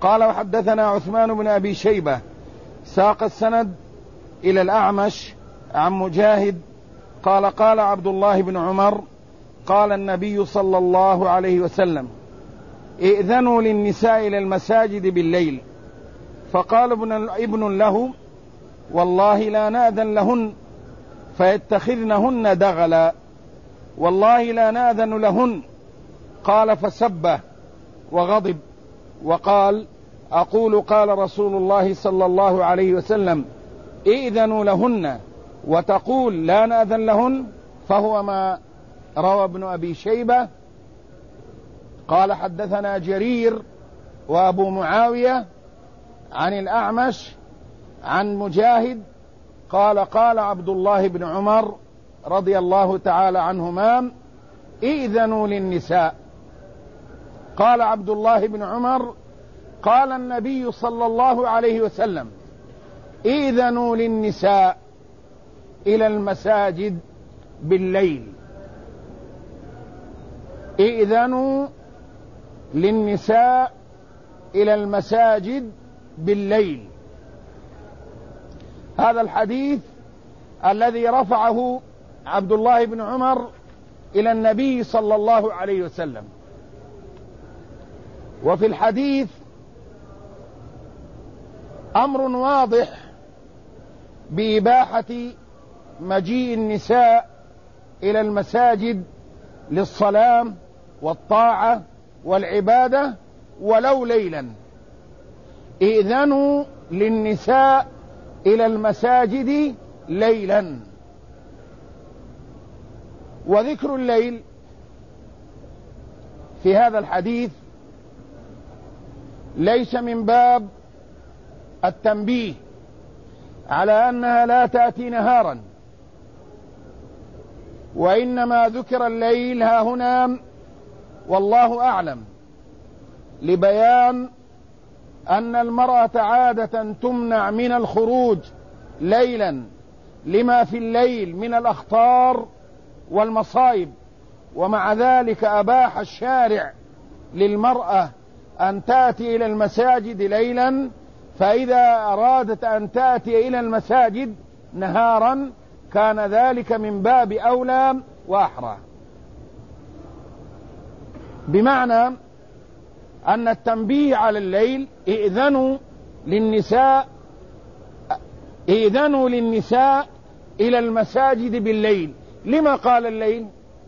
قال وحدثنا عثمان بن أبي شيبة ساق السند إلى الأعمش عن مجاهد قال قال عبد الله بن عمر قال النبي صلى الله عليه وسلم ائذنوا للنساء إلى المساجد بالليل. فقال ابن له والله لا نأذن لهن فيتخذنهن دغلا، والله لا نأذن لهن. قال فسبه وغضب وقال أقول قال رسول الله صلى الله عليه وسلم ائذنوا لهن وتقول لا نأذن لهن، فهو ما روى ابن أبي شيبة. قال حدثنا جرير وأبو معاوية عن الأعمش عن مجاهد قال قال عبد الله بن عمر رضي الله تعالى عنهما ائذنوا للنساء. قال عبد الله بن عمر قال النبي صلى الله عليه وسلم ائذنوا للنساء إلى المساجد بالليل. ائذنوا للنساء إلى المساجد بالليل. هذا الحديث الذي رفعه عبد الله بن عمر إلى النبي صلى الله عليه وسلم. وفي الحديث أمر واضح بإباحة مجيء النساء إلى المساجد للصلاة والطاعة والعبادة ولو ليلا. ائذنوا للنساء إلى المساجد ليلا. وذكر الليل في هذا الحديث ليس من باب التنبيه على أنها لا تأتي نهارا، وإنما ذكر الليل ها هنا والله أعلم لبيان أن المرأة عادة تمنع من الخروج ليلا لما في الليل من الأخطار والمصائب، ومع ذلك أباح الشارع للمرأة أن تأتي إلى المساجد ليلا، فإذا أرادت أن تأتي إلى المساجد نهارا كان ذلك من باب أولى وأحرى. بمعنى أن التنبيه على الليل ائذنوا للنساء إلى المساجد بالليل. لما قال الليل؟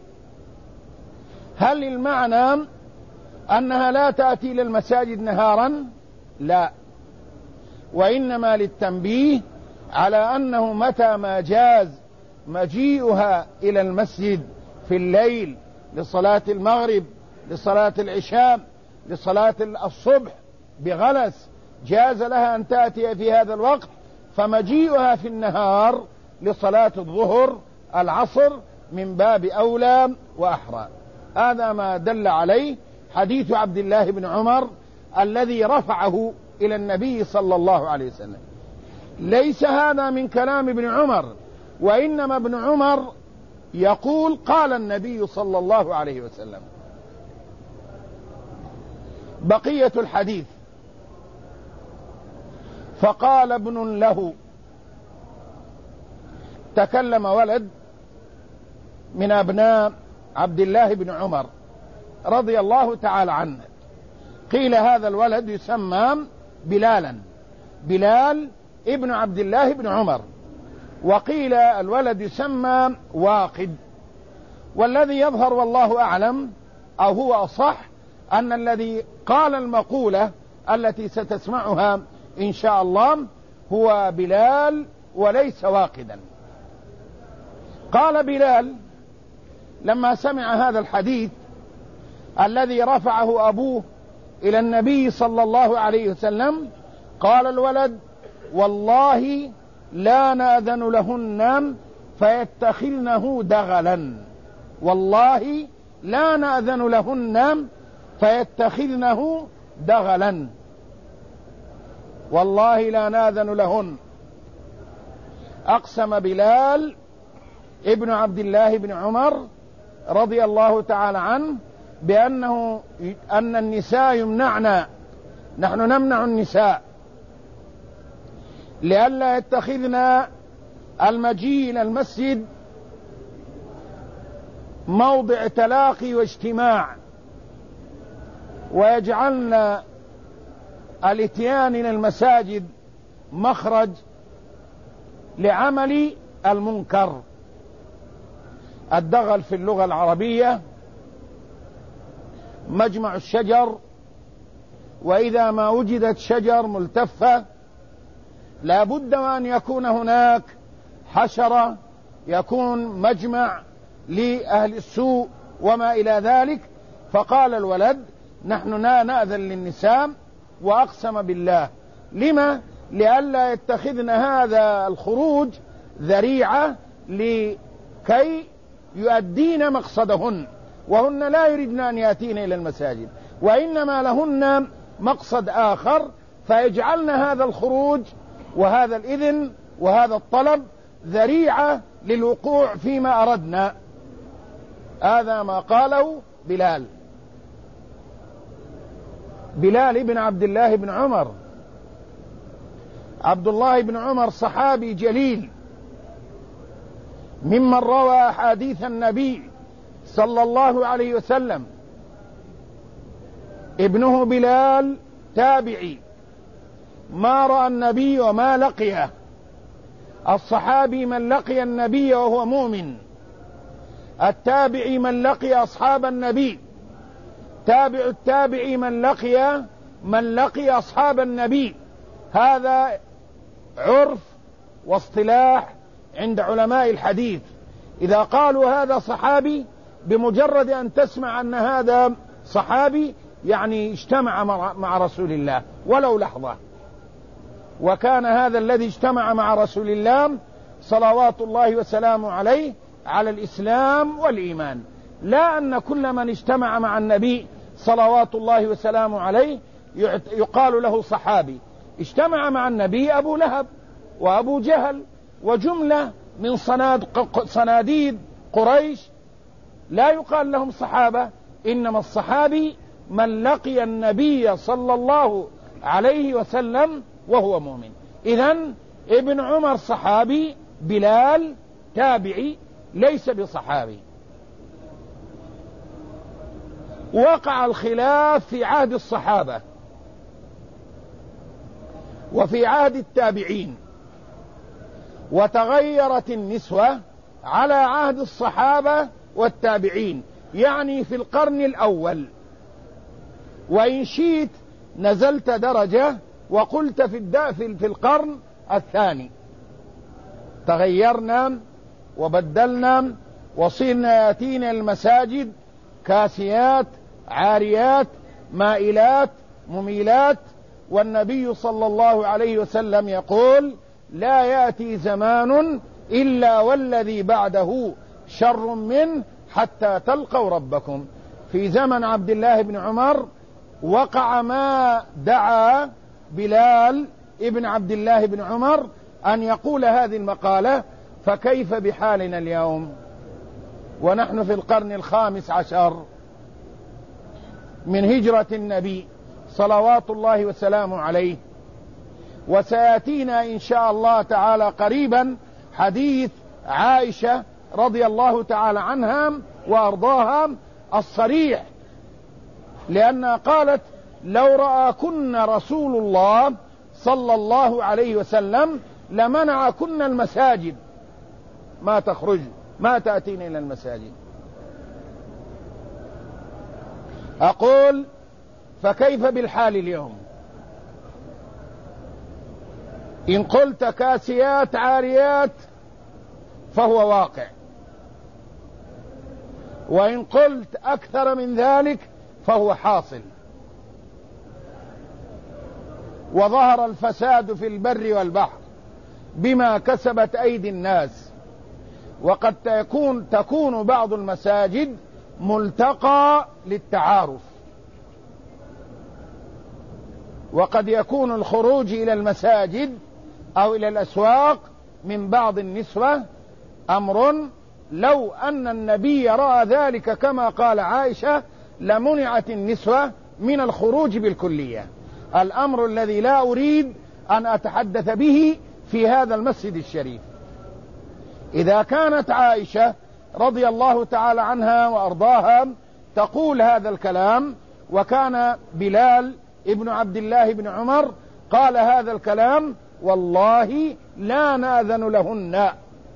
هل المعنى أنها لا تأتي إلى المساجد نهارا؟ لا، وإنما للتنبيه على أنه متى ما جاز مجيئها إلى المسجد في الليل لصلاة المغرب، لصلاة العشاء، لصلاة الصبح بغلس، جاز لها أن تأتي في هذا الوقت، فمجيئها في النهار لصلاة الظهر العصر من باب أولى وأحرى. هذا ما دل عليه حديث عبد الله بن عمر الذي رفعه إلى النبي صلى الله عليه وسلم. ليس هذا من كلام ابن عمر، وإنما ابن عمر يقول قال النبي صلى الله عليه وسلم. بقية الحديث: فقال ابن له، تكلم ولد من أبناء عبد الله بن عمر رضي الله تعالى عنه، قيل هذا الولد يسمى بلالا، بلال ابن عبد الله بن عمر، وقيل الولد يسمى واقد. والذي يظهر والله أعلم أو هو أصح أن الذي قال المقولة التي ستسمعها إن شاء الله هو بلال وليس واقدا. قال بلال لما سمع هذا الحديث الذي رفعه أبوه إلى النبي صلى الله عليه وسلم، قال الولد: والله لا نأذن لهن فيتخذنه دغلا، والله لا نأذن لهن فيتخذنه دغلا، والله لا نأذن لهن. أقسم بلال ابن عبد الله بن عمر رضي الله تعالى عنه أن النساء يمنعن نحن نمنع النساء لئلا يتخذن المجيء إلى المسجد موضع تلاقي واجتماع، ويجعلن الاتيان إلى المساجد مخرج لعمل المنكر. الدغل في اللغة العربية مجمع الشجر، وإذا ما وجدت شجر ملتفة لا بد وأن يكون هناك حشرة، يكون مجمع لأهل السوء وما إلى ذلك. فقال الولد نحن لا نأذن للنساء، وأقسم بالله. لما؟ لئلا يتخذن هذا الخروج ذريعة لكي يؤدين مقصدهن، وهن لا يريدن أن يأتين إلى المساجد، وإنما لهن مقصد آخر، فيجعلن هذا الخروج وهذا الإذن وهذا الطلب ذريعة للوقوع فيما أردنا. هذا ما قاله بلال بن عبد الله بن عمر. عبد الله بن عمر صحابي جليل ممن روى أحاديث النبي صلى الله عليه وسلم. ابنه بلال تابعي ما رأى النبي وما لقيه. الصحابي من لقي النبي وهو مؤمن، التابعي من لقي أصحاب النبي، تابع التابعي من لقي أصحاب النبي. هذا عرف واصطلاح عند علماء الحديث. إذا قالوا هذا صحابي، بمجرد أن تسمع أن هذا صحابي يعني اجتمع مع رسول الله ولو لحظة. وكان هذا الذي اجتمع مع رسول الله صلوات الله وسلامه عليه على الإسلام والإيمان، لا أن كل من اجتمع مع النبي صلوات الله وسلامه عليه يقال له صحابي. اجتمع مع النبي أبو لهب وأبو جهل وجملة من صناديد قريش، لا يقال لهم صحابة، إنما الصحابي من لقي النبي صلى الله عليه وسلم وهو مؤمن. إذن ابن عمر صحابي، بلال تابعي ليس بصحابي. وقع الخلاف في عهد الصحابة وفي عهد التابعين، وتغيرت النسوة على عهد الصحابة والتابعين، يعني في القرن الأول. وإن شئت نزلت درجة وقلت في القرن الثاني. تغيرنا وبدلنا وصرنا ياتينا المساجد كاسيات عاريات مائلات مميلات. والنبي صلى الله عليه وسلم يقول لا يأتي زمان إلا والذي بعده شر منه حتى تلقوا ربكم. في زمن عبد الله بن عمر وقع ما دعا بلال ابن عبد الله بن عمر أن يقول هذه المقالة، فكيف بحالنا اليوم ونحن في القرن 15 من هجرة النبي صلوات الله وسلامه عليه. وسيأتينا إن شاء الله تعالى قريبا حديث عائشة رضي الله تعالى عنها وأرضاها الصريح، لأنها قالت لو رآكن رسول الله صلى الله عليه وسلم لمنعكن المساجد، ما تخرج ما تأتين إلى المساجد. أقول فكيف بالحال اليوم؟ إن قلت كاسيات عاريات فهو واقع، وإن قلت أكثر من ذلك فهو حاصل. وظهر الفساد في البر والبحر بما كسبت أيدي الناس. وقد تكون بعض المساجد ملتقى للتعارف، وقد يكون الخروج إلى المساجد أو إلى الأسواق من بعض النسوة أمر لو أن النبي رأى ذلك كما قال عائشة لمنعت النسوة من الخروج بالكلية. الأمر الذي لا أريد أن أتحدث به في هذا المسجد الشريف. إذا كانت عائشة رضي الله تعالى عنها وأرضاها تقول هذا الكلام، وكان بلال ابن عبد الله بن عمر قال هذا الكلام، والله لا نأذن لهن،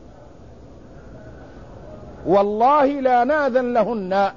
والله لا نأذن لهن.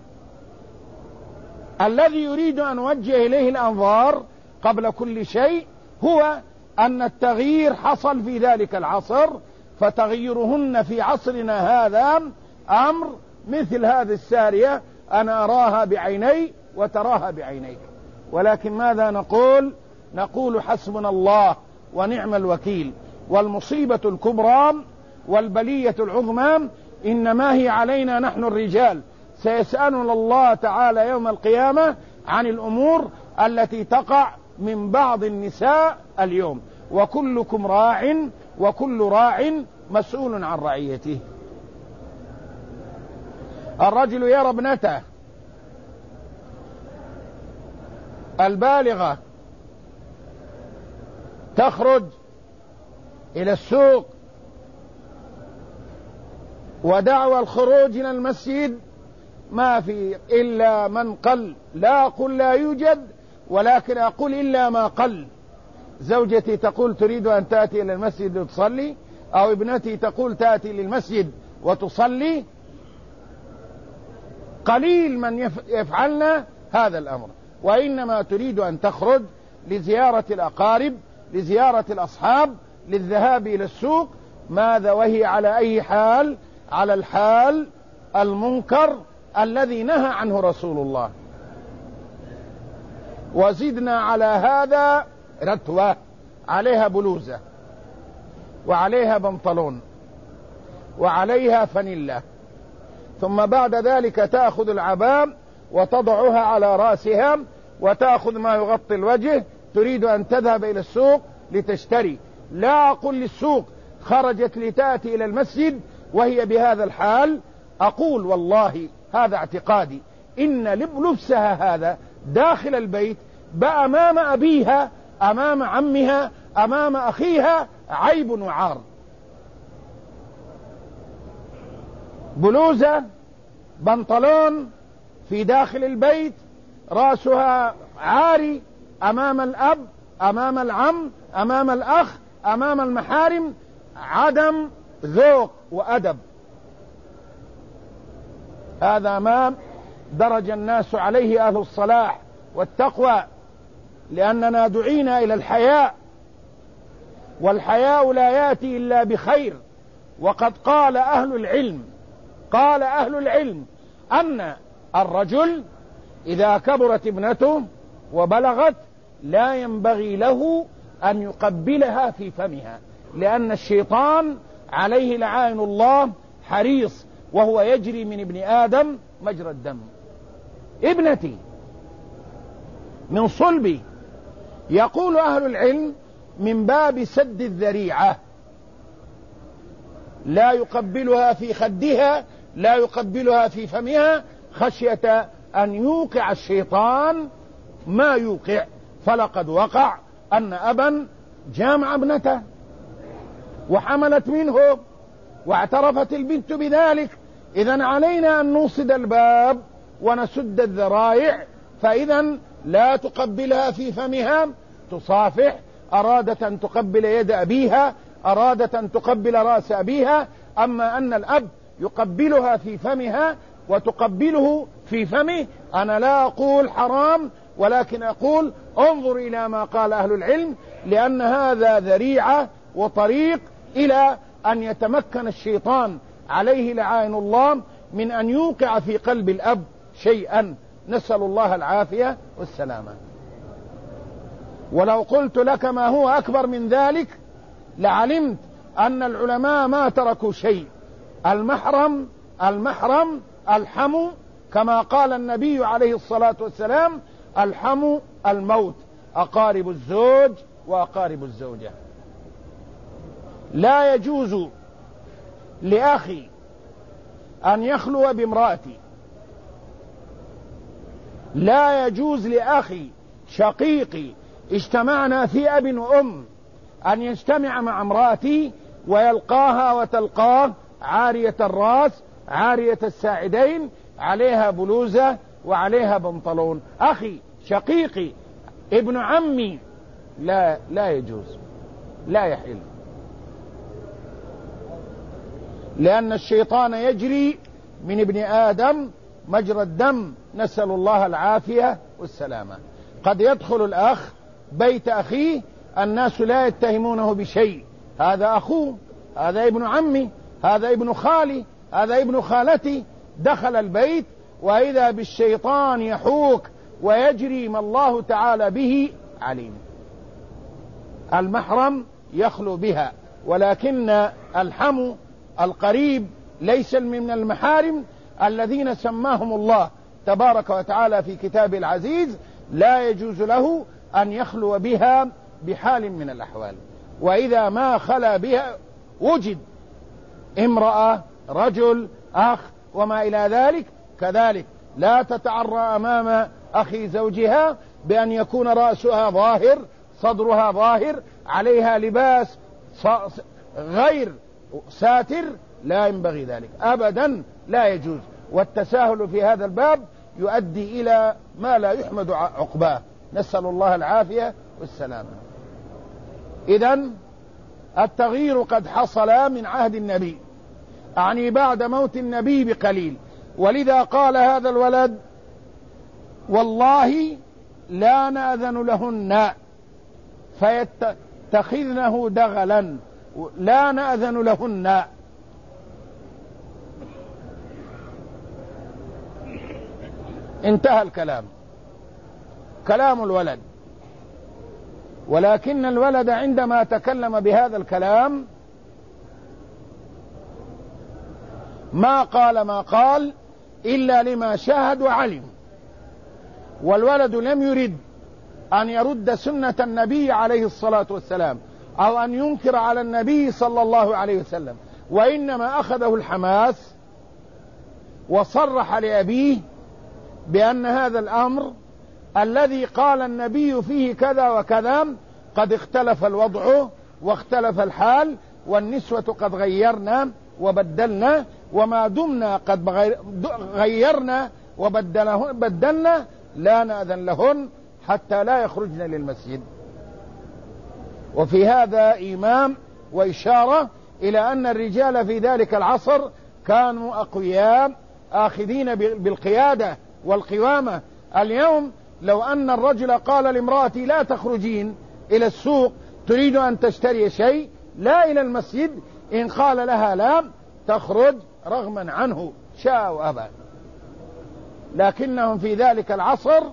الذي يريد أن أوجه إليه الأنظار قبل كل شيء هو أن التغيير حصل في ذلك العصر، فتغيرهن في عصرنا هذا أمر مثل هذه السارية أنا أراها بعيني وتراها بعينيك. ولكن ماذا نقول؟ نقول حسبنا الله ونعم الوكيل. والمصيبة الكبرى والبلية العظمى إنما هي علينا نحن الرجال. سيسألنا الله تعالى يوم القيامة عن الأمور التي تقع من بعض النساء اليوم. وكلكم راع وكل راع مسؤول عن رعيته. الرجل يرى ابنته البالغة تخرج إلى السوق، ودعوى الخروج إلى المسجد ما في إلا من قل، لا أقول لا يوجد ولكن أقول إلا ما قل. زوجتي تقول تريد أن تأتي إلى المسجد وتصلي، أو ابنتي تقول تأتي للمسجد وتصلي. قليل من يفعلنا هذا الأمر، وإنما تريد أن تخرج لزيارة الأقارب، لزيارة الأصحاب، للذهاب إلى السوق. ماذا وهي على أي حال؟ على الحال المنكر الذي نهى عنه رسول الله. وزدنا على هذا رتوة، عليها بلوزة وعليها بنطلون وعليها فانيلا، ثم بعد ذلك تأخذ العباء وتضعها على رأسها وتأخذ ما يغطي الوجه، تريد أن تذهب إلى السوق لتشتري. لا أقول للسوق خرجت لتأتي إلى المسجد وهي بهذا الحال، أقول والله هذا اعتقادي إن لبسها هذا داخل البيت بأمام أبيها، أمام عمها، أمام أخيها عيب وعار. بلوزة بنطلون في داخل البيت، رأسها عاري أمام الأب، أمام العم، أمام الأخ، أمام المحارم، عدم ذوق وأدب. هذا ما درج الناس عليه أهل الصلاح والتقوى، لأننا دعينا إلى الحياء، والحياء لا يأتي إلا بخير. وقد قال أهل العلم أن الرجل إذا كبرت ابنته وبلغت لا ينبغي له أن يقبلها في فمها، لأن الشيطان عليه لعائن الله حريص، وهو يجري من ابن آدم مجرى الدم. ابنتي من صلبي. يقول أهل العلم من باب سد الذريعة، لا يقبلها في خدها، لا يقبلها في فمها، خشية أن يوقع الشيطان ما يوقع. فلقد وقع أن أبا جامع ابنته وحملت منه واعترفت البنت بذلك. إذن علينا أن نوصد الباب ونسد الذرائع. فإذا لا تقبلها في فمها، تصافح. أرادت أن تقبل يد أبيها، أرادت أن تقبل رأس أبيها. أما أن الأب يقبلها في فمها وتقبله في فمه، أنا لا أقول حرام، ولكن أقول انظر إلى ما قال أهل العلم، لأن هذا ذريعة وطريق إلى أن يتمكن الشيطان عليه لعائن الله من أن يوقع في قلب الأب شيئا. نسأل الله العافية والسلامة. ولو قلت لك ما هو أكبر من ذلك لعلمت أن العلماء ما تركوا شيء. المحرم الحم، كما قال النبي عليه الصلاة والسلام: الحم الموت، أقارب الزوج وأقارب الزوجة. لا يجوز لأخي أن يخلو بامرأتي، لا يجوز لأخي شقيقي اجتمعنا في أب وأم، أن يجتمع مع امرأتي ويلقاها وتلقاه عارية الرأس عارية الساعدين، عليها بلوزة وعليها بنطلون. أخي شقيقي ابن عمي، لا يجوز، لا يحل، لأن الشيطان يجري من ابن آدم مجرى الدم، نسأل الله العافية والسلامة. قد يدخل الأخ بيت أخيه الناس لا يتهمونه بشيء، هذا أخوه، هذا ابن عمي، هذا ابن خالي، هذا ابن خالتي، دخل البيت وإذا بالشيطان يحوك ويجري ما الله تعالى به عليم. المحرم يخلو بها، ولكن الحم القريب ليس من المحارم الذين سماهم الله تبارك وتعالى في كتابه العزيز، لا يجوز له أن يخلو بها بحال من الأحوال. وإذا ما خلا بها وجد امرأة رجل أخ وما إلى ذلك، كذلك لا تتعرى أمام أخي زوجها بأن يكون رأسها ظاهر، صدرها ظاهر، عليها لباس غير ساتر، لا ينبغي ذلك أبدا، لا يجوز. والتساهل في هذا الباب يؤدي إلى ما لا يحمد عقباه، نسأل الله العافية والسلامة. إذن التغيير قد حصل من عهد النبي، أعني بعد موت النبي بقليل، ولذا قال هذا الولد والله لا نأذن لهن فيتخذنه دغلا، لا نأذن لهن. انتهى الكلام، كلام الولد. ولكن الولد عندما تكلم بهذا الكلام ما قال إلا لما شاهد وعلم، والولد لم يرد أن يرد سنة النبي عليه الصلاة والسلام أو أن ينكر على النبي صلى الله عليه وسلم، وإنما أخذه الحماس وصرح لأبيه بأن هذا الأمر الذي قال النبي فيه كذا وكذا قد اختلف الوضع واختلف الحال، والنسوة قد غيرنا وبدلنا، وما دمنا قد غيرنا وبدلنا لا نأذن لهن حتى لا يخرجن للمسجد. وفي هذا إيمام وإشارة إلى أن الرجال في ذلك العصر كانوا أقوياء آخذين بالقيادة والقوامة. اليوم لو أن الرجل قال لامرأتي لا تخرجين إلى السوق، تريد أن تشتري شيء، لا إلى المسجد، إن قال لها لا تخرج رغما عنه شاء وأبى. لكنهم في ذلك العصر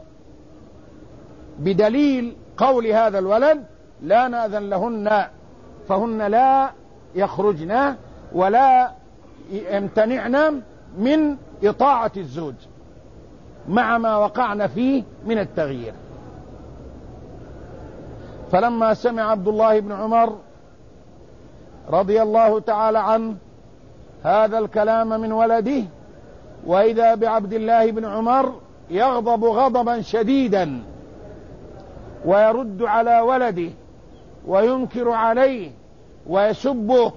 بدليل قول هذا الولد لا نأذن لهن، فهن لا يخرجن ولا يمتنعن من إطاعة الزوج مع ما وقعنا فيه من التغيير. فلما سمع عبد الله بن عمر رضي الله تعالى عنه هذا الكلام من ولده، وإذا بعبد الله بن عمر يغضب غضبا شديدا ويرد على ولده وينكر عليه ويسبه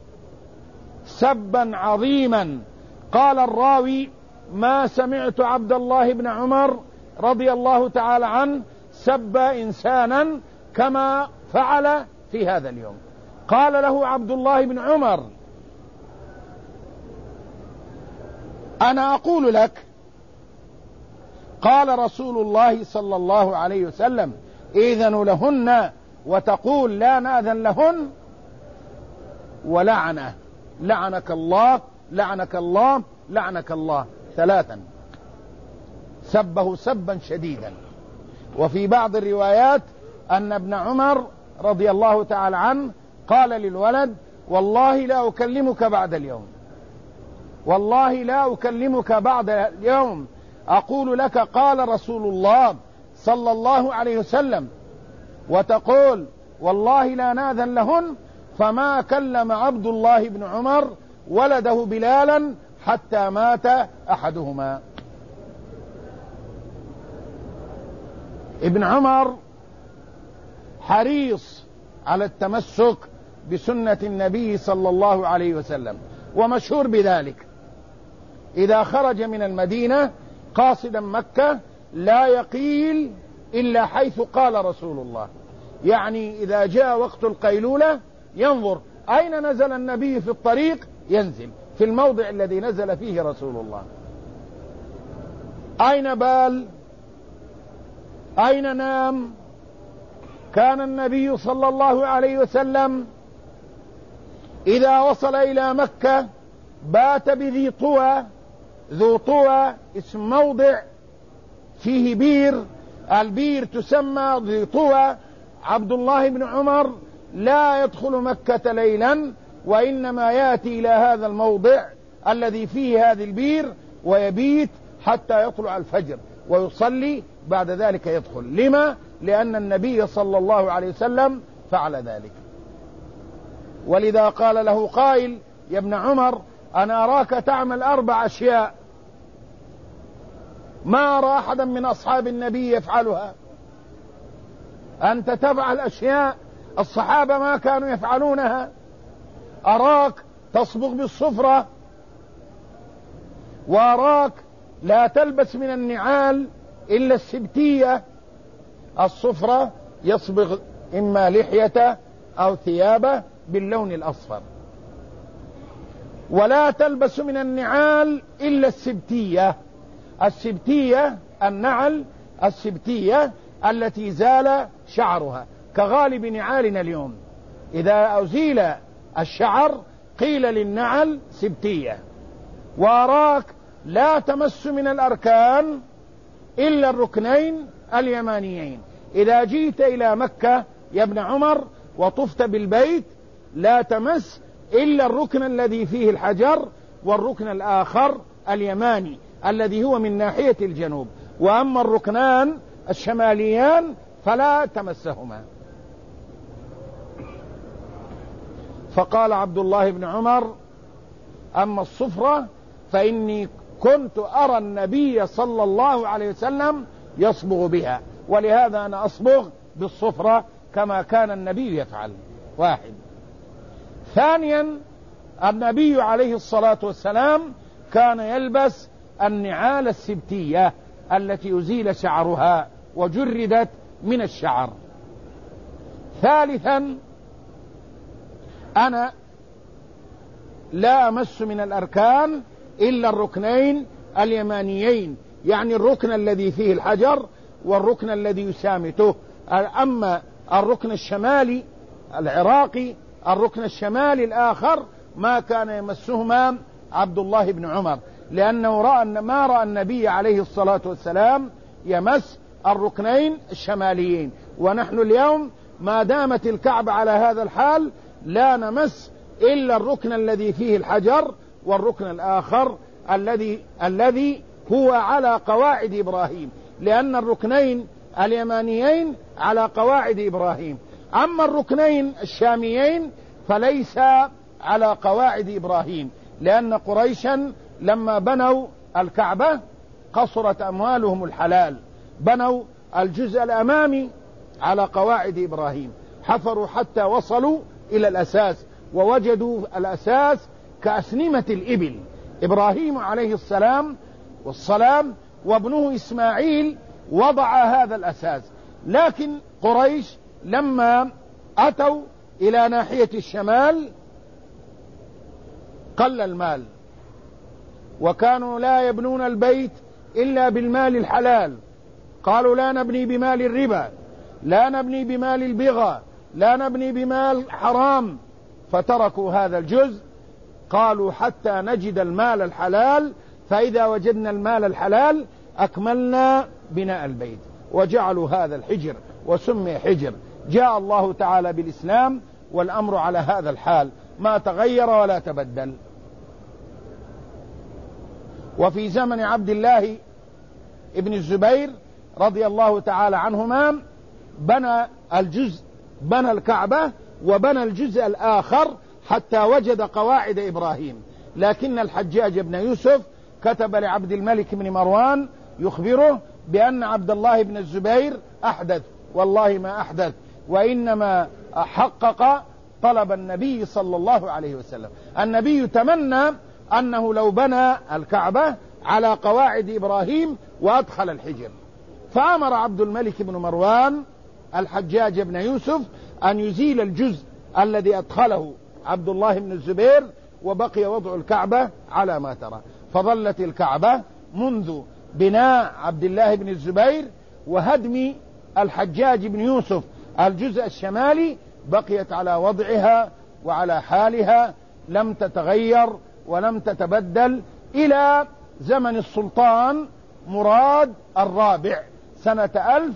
سبا عظيما. قال الراوي ما سمعت عبد الله بن عمر رضي الله تعالى عنه سب إنسانا كما فعل في هذا اليوم. قال له عبد الله بن عمر أنا أقول لك قال رسول الله صلى الله عليه وسلم إذنوا لهن وتقول لا نأذن لهن، ولعنه لعنك الله لعنك الله لعنك الله ثلاثا، سبه سبا شديدا. وفي بعض الروايات أن ابن عمر رضي الله تعالى عنه قال للولد والله لا أكلمك بعد اليوم، والله لا أكلمك بعد اليوم، أقول لك قال رسول الله صلى الله عليه وسلم وتقول والله لا نأذن لهن. فما كلم عبد الله بن عمر ولده بلالا حتى مات أحدهما. ابن عمر حريص على التمسك بسنة النبي صلى الله عليه وسلم، ومشهور بذلك. إذا خرج من المدينة قاصدا مكة لا يقيل إلا حيث قال رسول الله، يعني إذا جاء وقت القيلولة ينظر أين نزل النبي في الطريق، ينزل في الموضع الذي نزل فيه رسول الله. أين بال، أين نام؟ كان النبي صلى الله عليه وسلم إذا وصل إلى مكة بات بذي طوى. ذو طوى اسم موضع فيه بير، البير تسمى ذي طوى. عبد الله بن عمر لا يدخل مكة ليلا، وإنما يأتي إلى هذا الموضع الذي فيه هذه البير ويبيت حتى يطلع الفجر ويصلي، بعد ذلك يدخل. لما؟ لأن النبي صلى الله عليه وسلم فعل ذلك. ولذا قال له قائل: يا ابن عمر، أنا أراك تعمل 4 أشياء ما أرى أحدا من أصحاب النبي يفعلها. أنت تفعل أشياء الصحابة ما كانوا يفعلونها. أراك تصبغ بالصفرة، وأراك لا تلبس من النعال إلا السبتية. الصفرة يصبغ إما لحيته أو ثيابه باللون الأصفر، ولا تلبس من النعال إلا السبتية. السبتية النعل السبتية التي زال شعرها، كغالب نعالنا اليوم إذا أزيل الشعر قيل للنعل سبتية. وأراك لا تمس من الأركان إلا الركنين اليمانيين. إذا جئت إلى مكة يا ابن عمر وطفت بالبيت لا تمس إلا الركن الذي فيه الحجر، والركن الآخر اليماني الذي هو من ناحية الجنوب، وأما الركنان الشماليان فلا تمسهما. فقال عبد الله بن عمر: أما الصفرة فإني كنت أرى النبي صلى الله عليه وسلم يصبغ بها، ولهذا أنا أصبغ بالصفرة كما كان النبي يفعل. 1. ثانيا، النبي عليه الصلاة والسلام كان يلبس النعال السبتية التي أزيل شعرها وجردت من الشعر. 3. أنا لا أمس من الأركان إلا الركنين اليمانيين، يعني الركن الذي فيه الحجر والركن الذي يسامته. أما الركن الشمالي العراقي، الركن الشمالي الآخر ما كان يمسهما عبد الله بن عمر، لأنه ما رأى النبي عليه الصلاة والسلام يمس الركنين الشماليين. ونحن اليوم ما دامت الكعبة على هذا الحال لا نمس إلا الركن الذي فيه الحجر، والركن الآخر الذي هو على قواعد إبراهيم، لأن الركنين اليمانيين على قواعد إبراهيم. أما الركنين الشاميين فليس على قواعد إبراهيم، لأن قريشا لما بنوا الكعبة قصرت أموالهم الحلال، بنوا الجزء الأمامي على قواعد إبراهيم، حفروا حتى وصلوا إلى الأساس ووجدوا الأساس كأسنمة الإبل. إبراهيم عليه السلام والسلام وابنه إسماعيل وضع هذا الأساس، لكن قريش لما أتوا إلى ناحية الشمال قل المال، وكانوا لا يبنون البيت إلا بالمال الحلال. قالوا: لا نبني بمال الربا، لا نبني بمال البغى، لا نبني بمال حرام. فتركوا هذا الجزء، قالوا: حتى نجد المال الحلال، فإذا وجدنا المال الحلال أكملنا بناء البيت، وجعلوا هذا الحجر وسمي حجر. جاء الله تعالى بالإسلام والأمر على هذا الحال، ما تغير ولا تبدل. وفي زمن عبد الله ابن الزبير رضي الله تعالى عنهما بنى الكعبة وبنى الجزء الآخر حتى وجد قواعد إبراهيم. لكن الحجاج بن يوسف كتب لعبد الملك بن مروان يخبره بأن عبد الله بن الزبير أحدث. والله ما أحدث، وإنما حقق طلب النبي صلى الله عليه وسلم. النبي تمنى أنه لو بنى الكعبة على قواعد إبراهيم وأدخل الحجر، فأمر عبد الملك بن مروان الحجاج بن يوسف أن يزيل الجزء الذي أدخله عبد الله بن الزبير، وبقي وضع الكعبة على ما ترى. فظلت الكعبة منذ بناء عبد الله بن الزبير وهدم الحجاج بن يوسف الجزء الشمالي بقيت على وضعها وعلى حالها، لم تتغير ولم تتبدل إلى زمن السلطان مراد الرابع سنة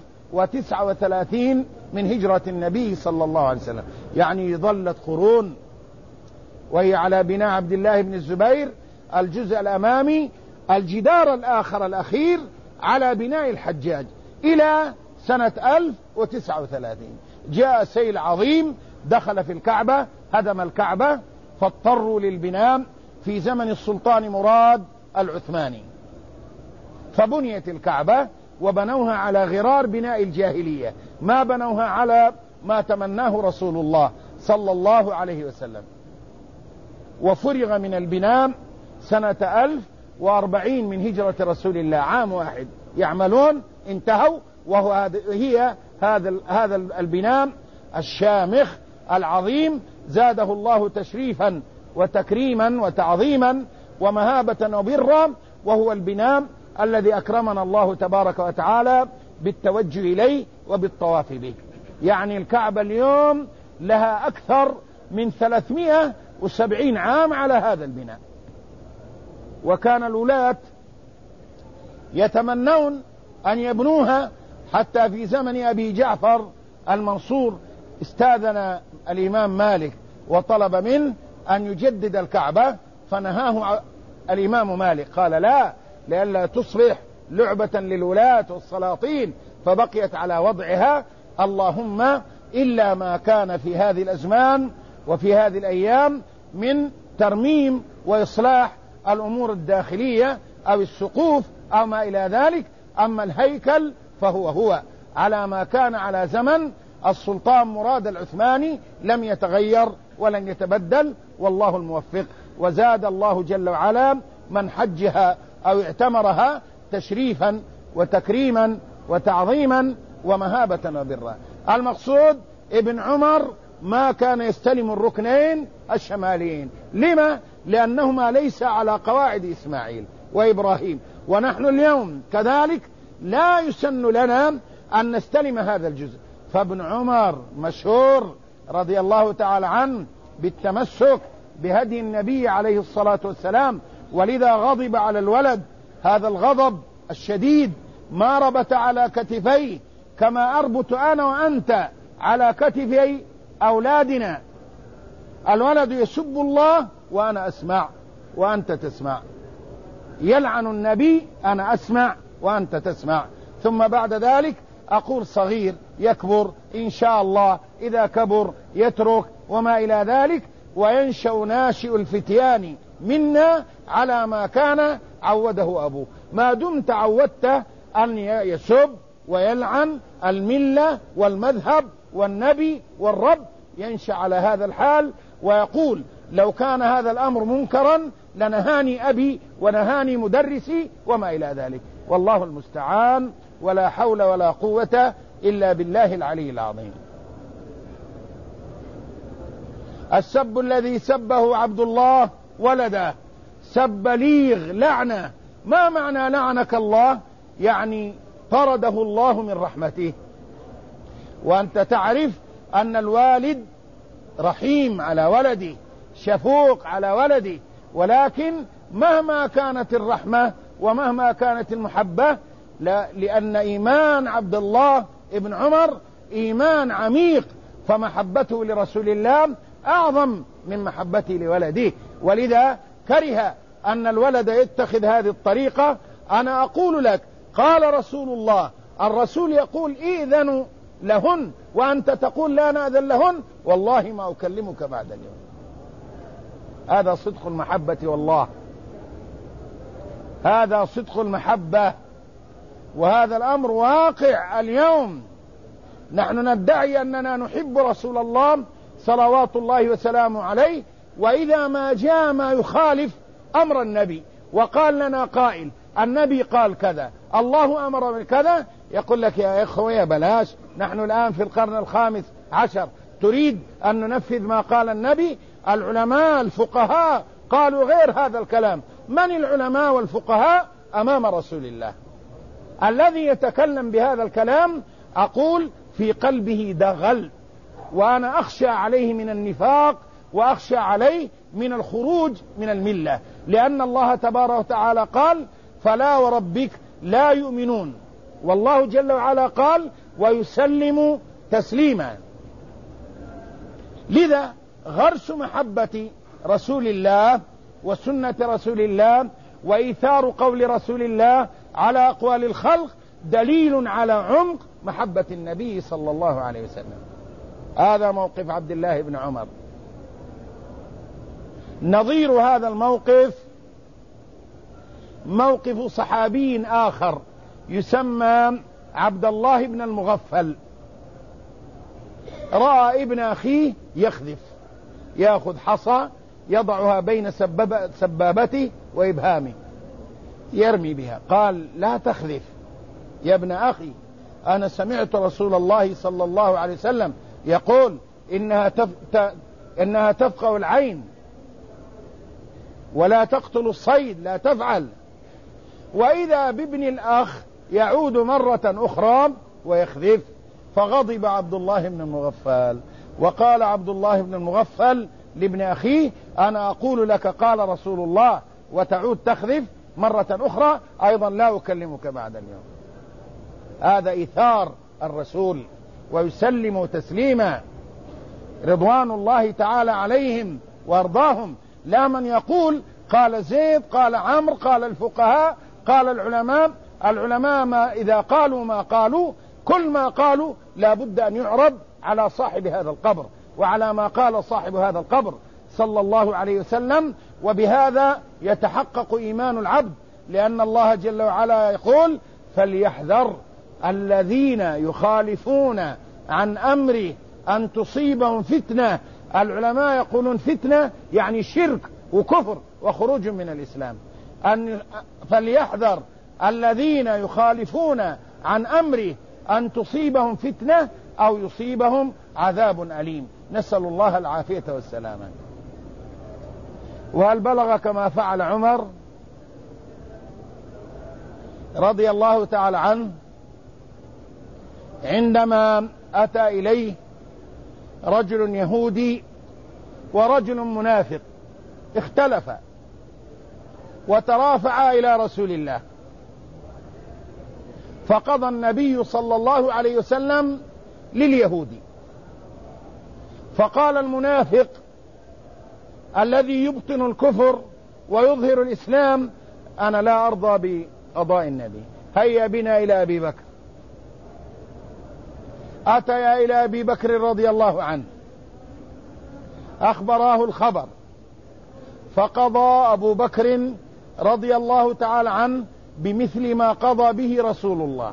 1039 من هجرة النبي صلى الله عليه وسلم. يعني ظلت قرون وهي على بناء عبد الله بن الزبير الجزء الأمامي، الجدار الآخر الأخير على بناء الحجاج إلى سنة 1039. جاء سيل عظيم دخل في الكعبة هدم الكعبة، فاضطروا للبناء في زمن السلطان مراد العثماني، فبنيت الكعبة وبنوها على غرار بناء الجاهلية، ما بنوها على ما تمناه رسول الله صلى الله عليه وسلم. وفرغ من البناء سنة 1040 من هجرة رسول الله، عام واحد يعملون انتهوا. هذا البناء الشامخ العظيم زاده الله تشريفا وتكريما وتعظيما ومهابة وبرا، وهو البناء الذي أكرمنا الله تبارك وتعالى بالتوجه إليه وبالطواف به. يعني الكعبة اليوم لها أكثر من 370 عام على هذا البناء. وكان الولاة يتمنون أن يبنوها، حتى في زمن أبي جعفر المنصور استاذن الإمام مالك وطلب منه أن يجدد الكعبة، فنهاه الإمام مالك، قال لا، لئلا تصبح لعبة للولاة والسلاطين، فبقيت على وضعها. اللهم إلا ما كان في هذه الأزمان وفي هذه الأيام من ترميم وإصلاح الأمور الداخلية أو السقوف أو ما إلى ذلك. أما الهيكل فهو على ما كان على زمن السلطان مراد العثماني، لم يتغير ولن يتبدل، والله الموفق. وزاد الله جل وعلا من حجها أو اعتمرها تشريفا وتكريما وتعظيما ومهابة وبرا. المقصود ابن عمر ما كان يستلم الركنين الشماليين. لما؟ لأنهما ليس على قواعد إسماعيل وإبراهيم، ونحن اليوم كذلك لا يسن لنا أن نستلم هذا الجزء. فابن عمر مشهور رضي الله تعالى عنه بالتمسك بهدي النبي عليه الصلاة والسلام، ولذا غضب على الولد هذا الغضب الشديد، ما ربت على كتفيه كما أربط أنا وأنت على كتفي أولادنا. الولد يسب الله وأنا أسمع وأنت تسمع، يلعن النبي أنا أسمع وأنت تسمع، ثم بعد ذلك أقول صغير يكبر إن شاء الله، إذا كبر يترك وما إلى ذلك، وينشأ ناشئ الفتيان منا على ما كان عوده أبوه. ما دمت عودت أن يسب ويلعن الملة والمذهب والنبي والرب، ينشأ على هذا الحال ويقول لو كان هذا الأمر منكرا لنهاني أبي ونهاني مدرسي وما إلى ذلك. والله المستعان، ولا حول ولا قوة إلا بالله العلي العظيم. السب الذي سبه عبد الله ولده سب بليغ لعنة. ما معنى لعنك الله؟ يعني طرده الله من رحمته. وأنت تعرف أن الوالد رحيم على ولده، شفوق على ولده، ولكن مهما كانت الرحمة ومهما كانت المحبة، لأن إيمان عبد الله ابن عمر إيمان عميق، فمحبته لرسول الله أعظم من محبته لولده، ولذا كره أن الولد يتخذ هذه الطريقة. أنا أقول لك قال رسول الله، الرسول يقول إذنوا لهن وأنت تقول لا نأذن لهن، والله ما أكلمك بعد اليوم. هذا صدق المحبة، والله هذا صدق المحبة، وهذا الأمر واقع اليوم. نحن ندعي أننا نحب رسول الله صلوات الله وسلامه عليه، وإذا ما جاء ما يخالف أمر النبي وقال لنا قائل النبي قال كذا، الله أمر بكذا، يقول لك يا إخوة يا بلاش، نحن الآن في القرن 15، تريد أن ننفذ ما قال النبي؟ العلماء الفقهاء قالوا غير هذا الكلام. من العلماء والفقهاء أمام رسول الله؟ الذي يتكلم بهذا الكلام أقول في قلبه دغل، وأنا أخشى عليه من النفاق وأخشى عليه من الخروج من الملة، لأن الله تبارك وتعالى قال فلا وربك لا يؤمنون، والله جل وعلا قال ويسلم تسليما. لذا غرس محبة رسول الله وسنة رسول الله وإيثار قول رسول الله على أقوال الخلق دليل على عمق محبة النبي صلى الله عليه وسلم. هذا موقف عبد الله بن عمر. نظير هذا الموقف موقف صحابي آخر يسمى عبد الله بن المغفل. رأى ابن أخيه يخذف، يأخذ حصى يضعها بين سبابته وإبهامه يرمي بها، قال لا تخذف يا ابن أخي، أنا سمعت رسول الله صلى الله عليه وسلم يقول إنها تفقع العين ولا تقتل الصيد، لا تفعل. وإذا بابن الأخ يعود مرة أخرى ويخذف، فغضب عبد الله بن المغفل، وقال عبد الله بن المغفل لابن أخيه أنا أقول لك قال رسول الله وتعود تخذف مرة أخرى، أيضا لا أكلمك بعد اليوم. هذا إيثار الرسول ويسلم تسليما رضوان الله تعالى عليهم وارضاهم، لا من يقول قال زيد قال عمرو قال الفقهاء قال العلماء ما إذا قالوا ما قالوا، كل ما قالوا لا بد أن يعرض على صاحب هذا القبر وعلى ما قال صاحب هذا القبر صلى الله عليه وسلم، وبهذا يتحقق إيمان العبد، لأن الله جل وعلا يقول فليحذر الذين يخالفون عن أمره أن تصيبهم فتنة. العلماء يقولون فتنة يعني شرك وكفر وخروج من الإسلام. فليحذر الذين يخالفون عن أمره أن تصيبهم فتنة أو يصيبهم عذاب أليم، نسأل الله العافية والسلامة. وهل بلغ كما فعل عمر رضي الله تعالى عنه عندما أتى إليه رجل يهودي ورجل منافق، اختلفا وترافعا إلى رسول الله، فقضى النبي صلى الله عليه وسلم لليهودي، فقال المنافق الذي يبطن الكفر ويظهر الإسلام أنا لا أرضى بقضاء النبي، هيا بنا إلى أبي بكر. أتيا إلى أبي بكر رضي الله عنه، أخبراه الخبر، فقضى أبو بكر رضي الله تعالى عنه بمثل ما قضى به رسول الله.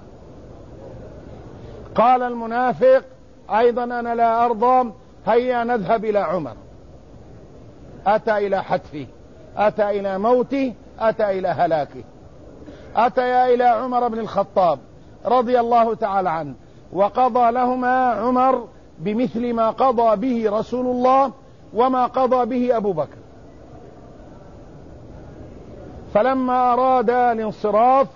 قال المنافق أيضا أنا لا أرضى، هيا نذهب إلى عمر. أتى إلى حتفه، أتى إلى موته، أتى إلى هلاكه. أتيا إلى عمر بن الخطاب رضي الله تعالى عنه، وقضى لهما عمر بمثل ما قضى به رسول الله وما قضى به أبو بكر. فلما أراد الانصراف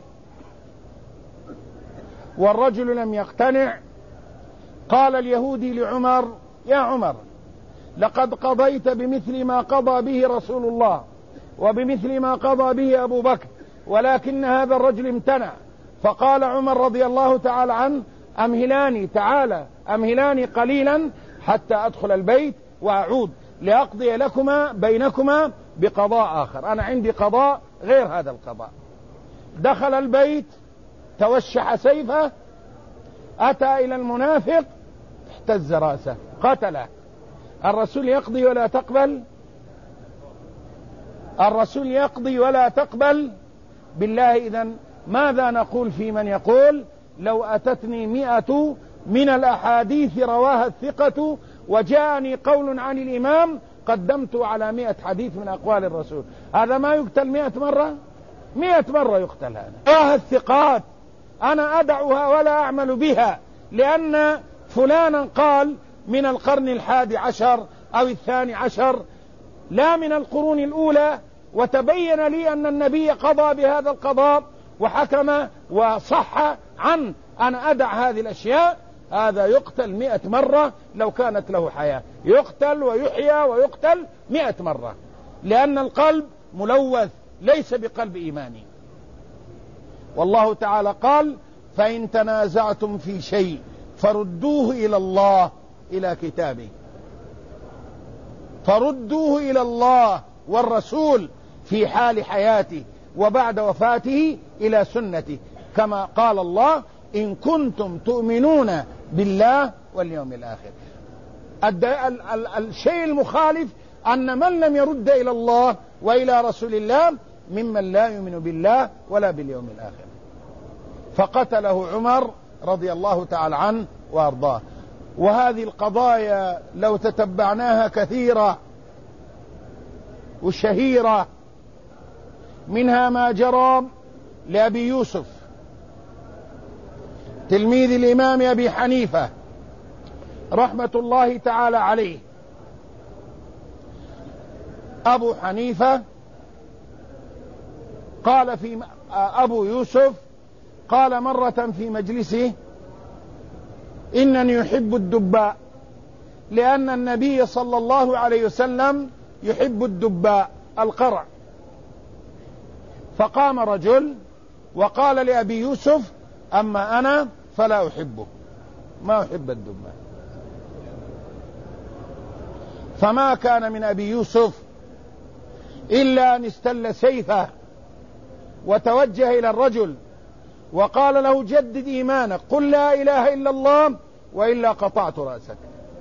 والرجل لم يقتنع، قال اليهودي لعمر يا عمر لقد قضيت بمثل ما قضى به رسول الله وبمثل ما قضى به أبو بكر، ولكن هذا الرجل امتنع. فقال عمر رضي الله تعالى عنه أمهلاني قليلا حتى أدخل البيت وأعود لأقضي بينكما بقضاء آخر، أنا عندي قضاء غير هذا القضاء. دخل البيت توشح سيفه، أتى إلى المنافق اهتز رأسه قتله. الرسول يقضي ولا تقبل؟ الرسول يقضي ولا تقبل؟ بالله إذن ماذا نقول في من يقول لو أتتني 100 من الأحاديث رواها الثقة وجاءني قول عن الإمام قدمت على 100 حديث من أقوال الرسول، هذا ما يقتل 100 مرة؟ 100 مرة يقتل هذا. رواها الثقات أنا أدعها ولا أعمل بها، لأن فلانا قال من القرن 11 أو 12 لا من القرون الأولى، وتبين لي أن النبي قضى بهذا القضاء وحكم وصح عن أن أدع هذه الأشياء، هذا يقتل 100 مرة لو كانت له حياة، يقتل ويحيى ويقتل 100 مرة، لأن القلب ملوث ليس بقلب إيماني. والله تعالى قال فإن تنازعتم في شيء فردوه إلى الله، إلى كتابه، فردوه إلى الله والرسول في حال حياته وبعد وفاته إلى سنته، كما قال الله إن كنتم تؤمنون بالله واليوم الآخر. الشيء المخالف أن من لم يرد إلى الله وإلى رسول الله ممن لا يؤمن بالله ولا باليوم الآخر. فقتله عمر رضي الله تعالى عنه وأرضاه. وهذه القضايا لو تتبعناها كثيرة وشهيرة، منها ما جرى لأبي يوسف تلميذ الإمام أبي حنيفة رحمة الله تعالى عليه. أبو حنيفة قال أبو يوسف قال مرة في مجلسه إنني يحب الدباء، لأن النبي صلى الله عليه وسلم يحب الدباء القرع. فقام رجل وقال لأبي يوسف أما أنا فلا أحبه، ما أحب الدباء. فما كان من أبي يوسف إلا أن استل سيفه وتوجه إلى الرجل وقال له جدد إيمانك، قل لا إله إلا الله وإلا قطعت رأسك.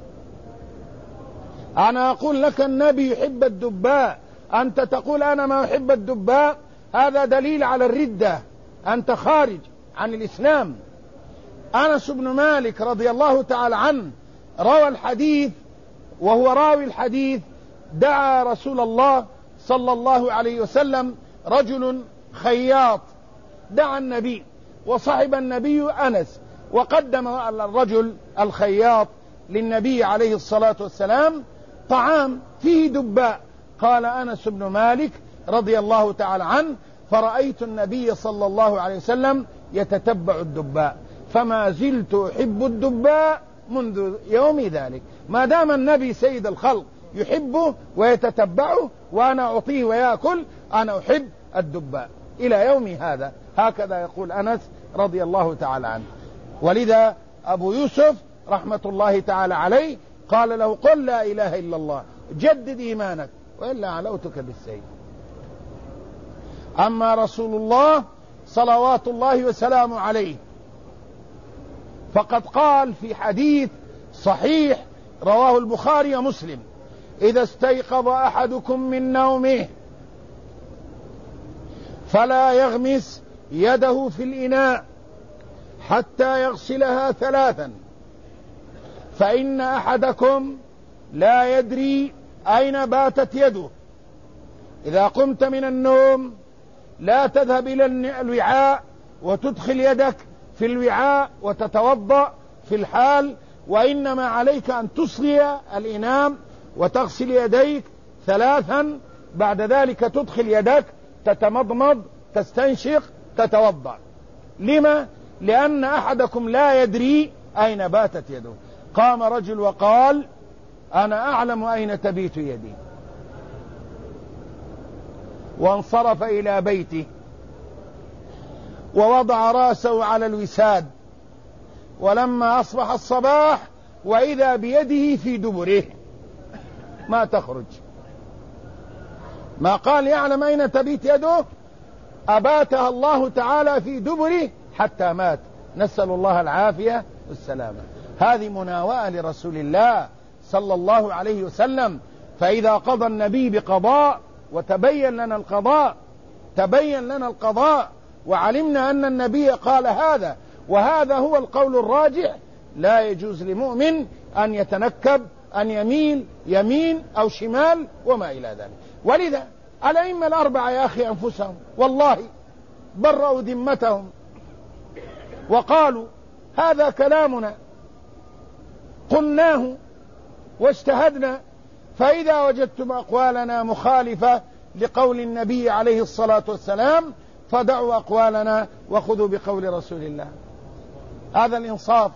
أنا أقول لك النبي يحب الدباء، أنت تقول أنا ما أحب الدباء، هذا دليل على الردة، أنت خارج عن الإسلام. أنس بن مالك رضي الله تعالى عنه روى الحديث، وهو راوي الحديث دعا رسول الله صلى الله عليه وسلم رجل خياط، دعا النبي وصحب النبي أنس، وقدم الرجل الخياط للنبي عليه الصلاة والسلام طعام فيه دباء. قال أنس بن مالك رضي الله تعالى عنه فرأيت النبي صلى الله عليه وسلم يتتبع الدباء، فما زلت أحب الدباء منذ يوم ذلك. ما دام النبي سيد الخلق يحبه ويتتبعه وأنا أعطيه ويأكل، أنا أحب الدباء إلى يومي هذا. هكذا يقول أنس رضي الله تعالى عنه. ولذا أبو يوسف رحمة الله تعالى عليه قال له قل لا إله إلا الله جدد إيمانك وإلا علوتك بالسيف. أما رسول الله صلوات الله وسلامه عليه فقد قال في حديث صحيح رواه البخاري ومسلم إذا استيقظ أحدكم من نومه فلا يغمس يده في الإناء حتى يغسلها 3، فإن أحدكم لا يدري أين باتت يده. إذا قمت من النوم لا تذهب إلى الوعاء وتدخل يدك في الوعاء وتتوضأ في الحال، وإنما عليك أن تصغي الإناء وتغسل يديك 3، بعد ذلك تدخل يدك تتمضمض تستنشق تتوضأ. لما؟ لأن أحدكم لا يدري أين باتت يده. قام رجل وقال أنا أعلم أين تبيت يدي، وانصرف إلى بيته ووضع رأسه على الوساد، ولما أصبح الصباح وإذا بيده في دبره ما تخرج. ما قال يعلم أين تبيت يده، أباتها الله تعالى في دبره حتى مات، نسأل الله العافية والسلامة. هذه مناوئة لرسول الله صلى الله عليه وسلم. فإذا قضى النبي بقضاء وتبين لنا القضاء، تبين لنا القضاء وعلمنا أن النبي قال هذا، وهذا هو القول الراجح لا يجوز لمؤمن أن يتنكب، أن يميل يمين أو شمال وما إلى ذلك. ولذا الأئمة الأربعة يا أخي أنفسهم والله برأوا ذمتهم وقالوا هذا كلامنا قلناه واجتهدنا، فإذا وجدتم أقوالنا مخالفة لقول النبي عليه الصلاة والسلام فدعوا أقوالنا وخذوا بقول رسول الله. هذا الإنصاف.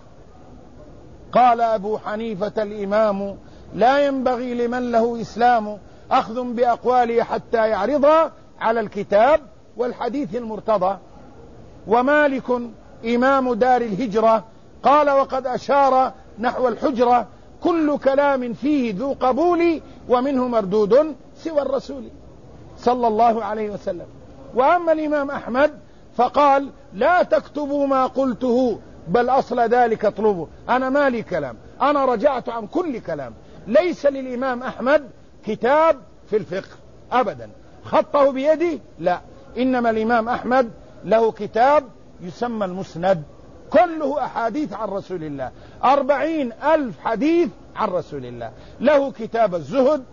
قال أبو حنيفة الإمام لا ينبغي لمن له إسلام أخذ بأقواله حتى يعرض على الكتاب والحديث المرتضى. ومالك إمام دار الهجرة قال وقد أشار نحو الحجرة كل كلام فيه ذو قبول ومنه مردود سوى الرسول صلى الله عليه وسلم. وأما الإمام أحمد فقال لا تكتبوا ما قلته بل أصل ذلك اطلبوا. أنا ما لي كلام، أنا رجعت عن كل كلام. ليس للإمام أحمد كتاب في الفقه أبدا خطه بيده، لا، إنما الإمام أحمد له كتاب يسمى المسند، كله أحاديث عن رسول الله، 40,000 حديث عن رسول الله. له كتاب الزهد،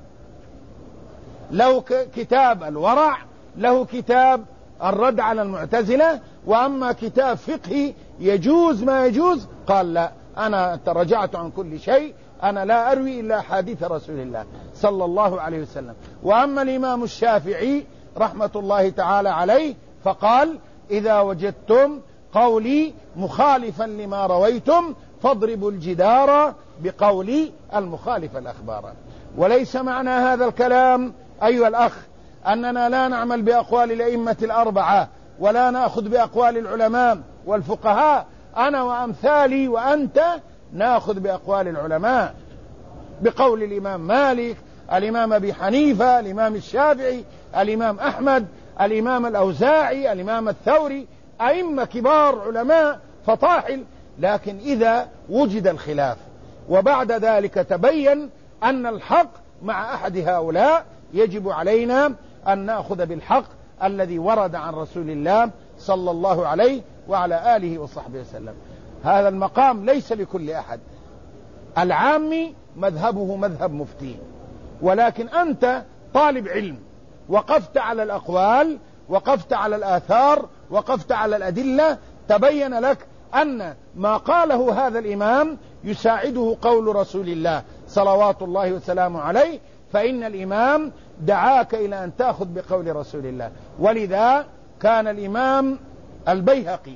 له كتاب الورع، له كتاب الرد على المعتزلة. وأما كتاب فقهي يجوز ما يجوز قال لا، أنا ترجعت عن كل شيء، أنا لا أروي إلا حديث رسول الله صلى الله عليه وسلم. وأما الإمام الشافعي رحمة الله تعالى عليه فقال إذا وجدتم قولي مخالفا لما رويتم فاضربوا الجدار بقول المخالف الأخبار. وليس معنى هذا الكلام أيها الأخ أننا لا نعمل بأقوال الأئمة الأربعة ولا نأخذ بأقوال العلماء والفقهاء. أنا وأمثالي وأنت نأخذ بأقوال العلماء، بقول الإمام مالك، الإمام أبي حنيفة، الإمام الشافعي، الإمام أحمد، الإمام الأوزاعي، الإمام الثوري، أئمة كبار علماء فطاحل. لكن إذا وجد الخلاف وبعد ذلك تبين أن الحق مع أحد هؤلاء يجب علينا أن نأخذ بالحق الذي ورد عن رسول الله صلى الله عليه وعلى آله وصحبه وسلم. هذا المقام ليس لكل أحد، العامي مذهبه مذهب مفتي، ولكن أنت طالب علم وقفت على الأقوال، وقفت على الآثار، وقفت على الأدلة، تبين لك أن ما قاله هذا الإمام يساعده قول رسول الله صلوات الله وسلامه عليه، فإن الإمام دعاك إلى أن تأخذ بقول رسول الله. ولذا كان الإمام البيهقي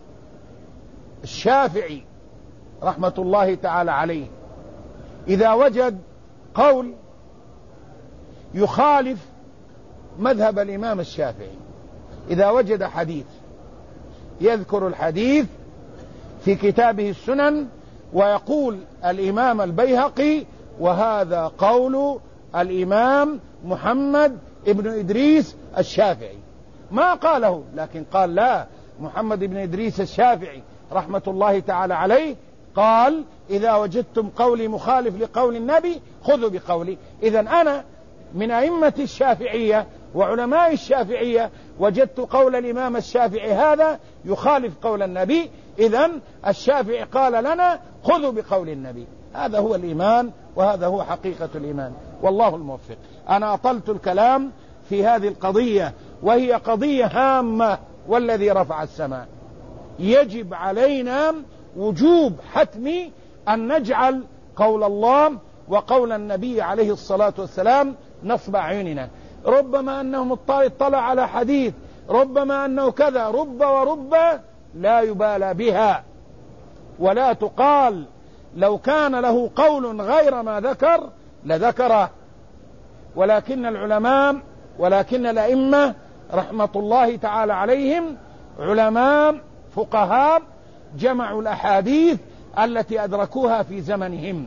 الشافعي رحمة الله تعالى عليه إذا وجد قول يخالف مذهب الإمام الشافعي، إذا وجد حديث يذكر الحديث في كتابه السنن ويقول الإمام البيهقي وهذا قول الإمام محمد ابن إدريس الشافعي، ما قاله لكن قال لا، محمد ابن إدريس الشافعي رحمة الله تعالى عليه قال إذا وجدتم قولي مخالف لقول النبي خذوا بقولي. إذن أنا من أئمة الشافعية وعلماء الشافعية وجدت قول الإمام الشافعي هذا يخالف قول النبي، إذن الشافعي قال لنا خذوا بقول النبي. هذا هو الإيمان وهذا هو حقيقة الإيمان، والله الموفق. أنا أطلت الكلام في هذه القضية وهي قضية هامة، والذي رفع السماء يجب علينا وجوب حتمي أن نجعل قول الله وقول النبي عليه الصلاة والسلام نصب عيننا. ربما أنه اطلع على حديث، ربما أنه كذا، ورب لا يبالى بها ولا تقال. لو كان له قول غير ما ذكر لذكره، ولكن العلماء ولكن الأئمة رحمة الله تعالى عليهم علماء فقهاء جمعوا الأحاديث التي أدركوها في زمنهم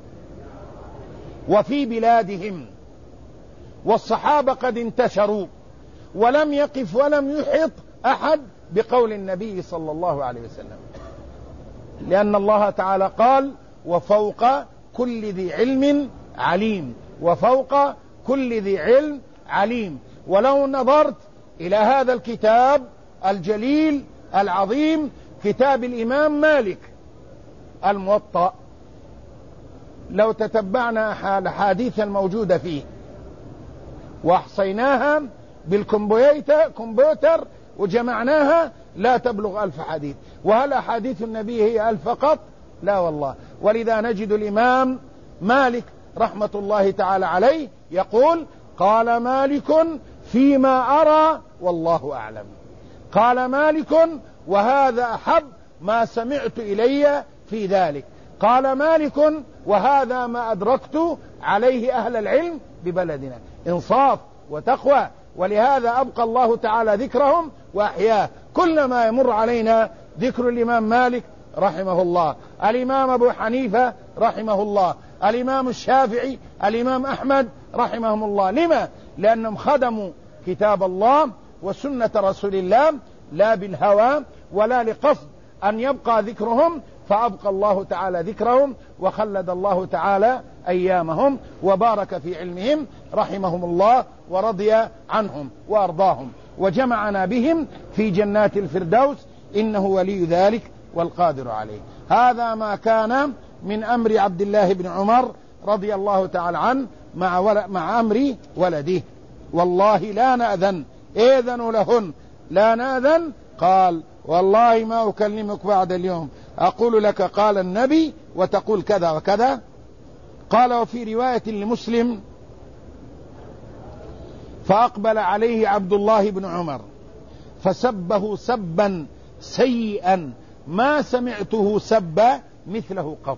وفي بلادهم، والصحابة قد انتشروا ولم يقف ولم يحط أحد بقول النبي صلى الله عليه وسلم، لأن الله تعالى قال وفوق كل ذي علم عليم، وفوق كل ذي علم عليم. ولو نظرت إلى هذا الكتاب الجليل العظيم كتاب الإمام مالك الموطأ لو تتبعنا الأحاديث الموجودة فيه وأحصيناها بالكمبيوتر وجمعناها لا تبلغ 1000 حديث. وهل أحاديث النبي هي 1000 فقط؟ لا والله. ولذا نجد الإمام مالك رحمة الله تعالى عليه يقول: قال مالك فيما أرى والله أعلم. قال مالك وهذا أحب ما سمعت إلي في ذلك. قال مالك وهذا ما أدركت عليه أهل العلم ببلدنا. إنصاف وتقوى. ولهذا أبقى الله تعالى ذكرهم وأحياه. كلما يمر علينا ذكر الإمام مالك رحمه الله، الإمام أبو حنيفة رحمه الله، الإمام الشافعي، الإمام أحمد رحمهم الله. لما؟ لأنهم خدموا كتاب الله وسنة رسول الله لا بالهوى ولا لقصد أن يبقى ذكرهم، فأبقى الله تعالى ذكرهم وخلد الله تعالى أيامهم وبارك في علمهم رحمهم الله ورضي عنهم وأرضاهم وجمعنا بهم في جنات الفردوس إنه ولي ذلك والقادر عليه. هذا ما كان من أمر عبد الله بن عمر رضي الله تعالى عنه مع أمر ولده. والله لا نأذن، إذن لهن لا نأذن. قال: والله ما أكلمك بعد اليوم، أقول لك قال النبي وتقول كذا وكذا. قال: وفي رواية لمسلم: فأقبل عليه عبد الله بن عمر فسبه سبا سيئا ما سمعته سب مثله قط.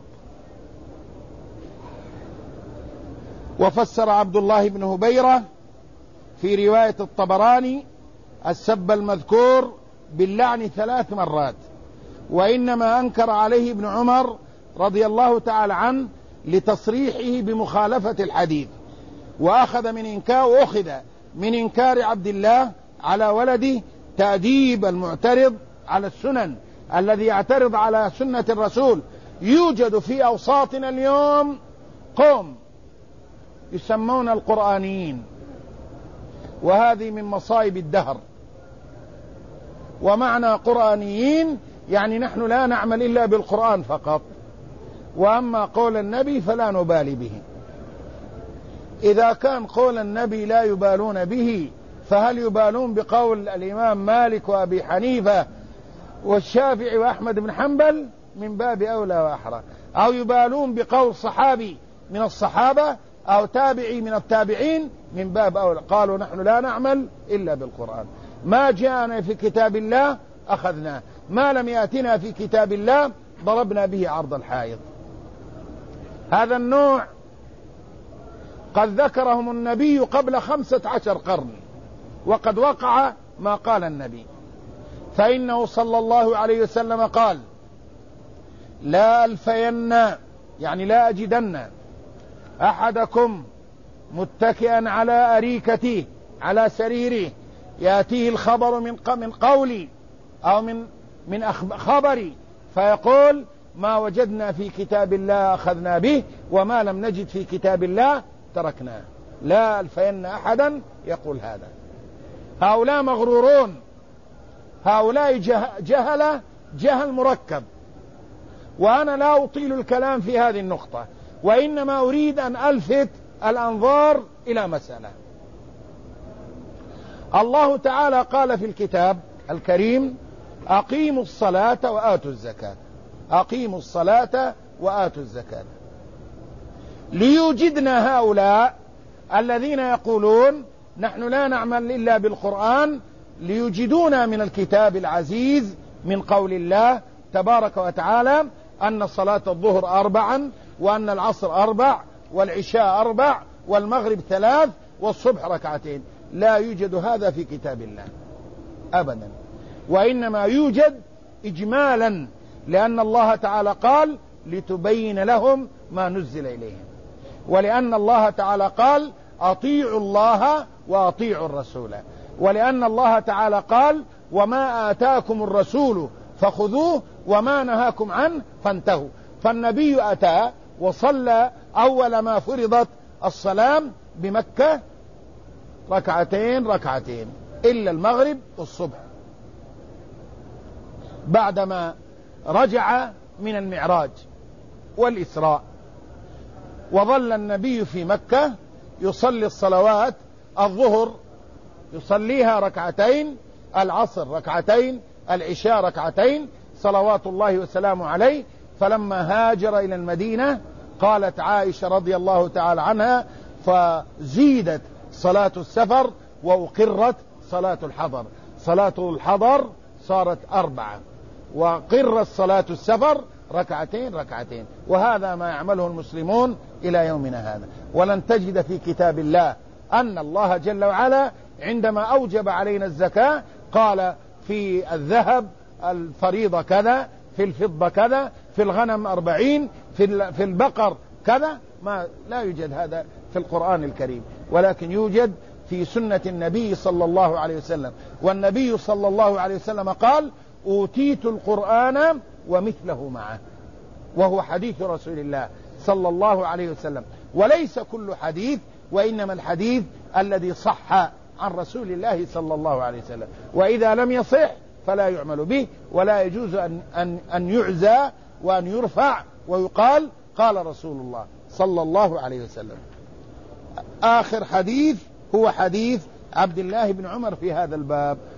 وفسر عبد الله بن هبيرة في رواية الطبراني السب المذكور باللعن 3 مرات، وإنما أنكر عليه ابن عمر رضي الله تعالى عنه لتصريحه بمخالفة الحديث، وأخذ من إنكار عبد الله على ولده تأديب المعترض على السنن، الذي يعترض على سنة الرسول. يوجد في أوساطنا اليوم قوم يسمون القرآنيين، وهذه من مصائب الدهر. ومعنى قرآنيين يعني نحن لا نعمل إلا بالقرآن فقط، وأما قول النبي فلا نبالي به. إذا كان قول النبي لا يبالون به، فهل يبالون بقول الإمام مالك وأبي حنيفة والشافعي وأحمد بن حنبل؟ من باب أولى وأحرى. أو يبالون بقول صحابي من الصحابة أو تابعي من التابعين؟ من باب أولى. قالوا: نحن لا نعمل إلا بالقرآن، ما جاءنا في كتاب الله أخذناه، ما لم يأتنا في كتاب الله ضربنا به عرض الحائط. هذا النوع قد ذكرهم النبي قبل 15 قرن، وقد وقع ما قال النبي. فإنه صلى الله عليه وسلم قال: لا ألفين، يعني لا أجدن أحدكم متكئا على أريكته على سريره يأتيه الخبر من قولي أو من خبري فيقول: ما وجدنا في كتاب الله أخذنا به، وما لم نجد في كتاب الله تركناه. لا ألفين أحدا يقول هذا. هؤلاء مغرورون، هؤلاء جهل مركب. وأنا لا أطيل الكلام في هذه النقطة، وإنما أريد أن ألفت الأنظار إلى مسألة. الله تعالى قال في الكتاب الكريم: أقيموا الصلاة وآتوا الزكاة. أقيموا الصلاة وآتوا الزكاة. ليوجدنا هؤلاء الذين يقولون نحن لا نعمل إلا بالقرآن، ليوجدونا من الكتاب العزيز من قول الله تبارك وتعالى أن صلاة الظهر 4، وأن العصر 4، والعشاء 4، والمغرب 3، والصبح 2. لا يوجد هذا في كتاب الله أبدا، وإنما يوجد إجمالا، لأن الله تعالى قال: لتبين لهم ما نزل إليهم، ولأن الله تعالى قال: أطيعوا الله وأطيعوا الرسول، ولأن الله تعالى قال: وما آتاكم الرسول فخذوه وما نهاكم عنه فانتهوا. فالنبي أتى وصلى أول ما فرضت الصلاة بمكة 2 إلا المغرب والصبح، بعدما رجع من المعراج والإسراء. وظل النبي في مكة يصلي الصلوات، الظهر يصليها ركعتين، العصر ركعتين، العشاء ركعتين، صلوات الله وسلامه عليه. فلما هاجر إلى المدينة قالت عائشة رضي الله تعالى عنها: فزيدت صلاة السفر وأقرت صلاة الحضر. صلاة الحضر صارت 4، وقرت صلاة السفر ركعتين ركعتين. وهذا ما يعمله المسلمون إلى يومنا هذا. ولن تجد في كتاب الله أن الله جل وعلا عندما أوجب علينا الزكاة قال في الذهب الفريضة كذا، في الفضة كذا، في الغنم 40، في البقر كذا. لا يوجد هذا في القرآن الكريم، ولكن يوجد في سنة النبي صلى الله عليه وسلم. والنبي صلى الله عليه وسلم قال: أوتيت القرآن ومثله معه، وهو حديث رسول الله صلى الله عليه وسلم. وليس كل حديث، وإنما الحديث الذي صح عن رسول الله صلى الله عليه وسلم. وإذا لم يصح فلا يعمل به، ولا يجوز أن يعزى وأن يرفع ويقال قال رسول الله صلى الله عليه وسلم. آخر حديث هو حديث عبد الله بن عمر في هذا الباب،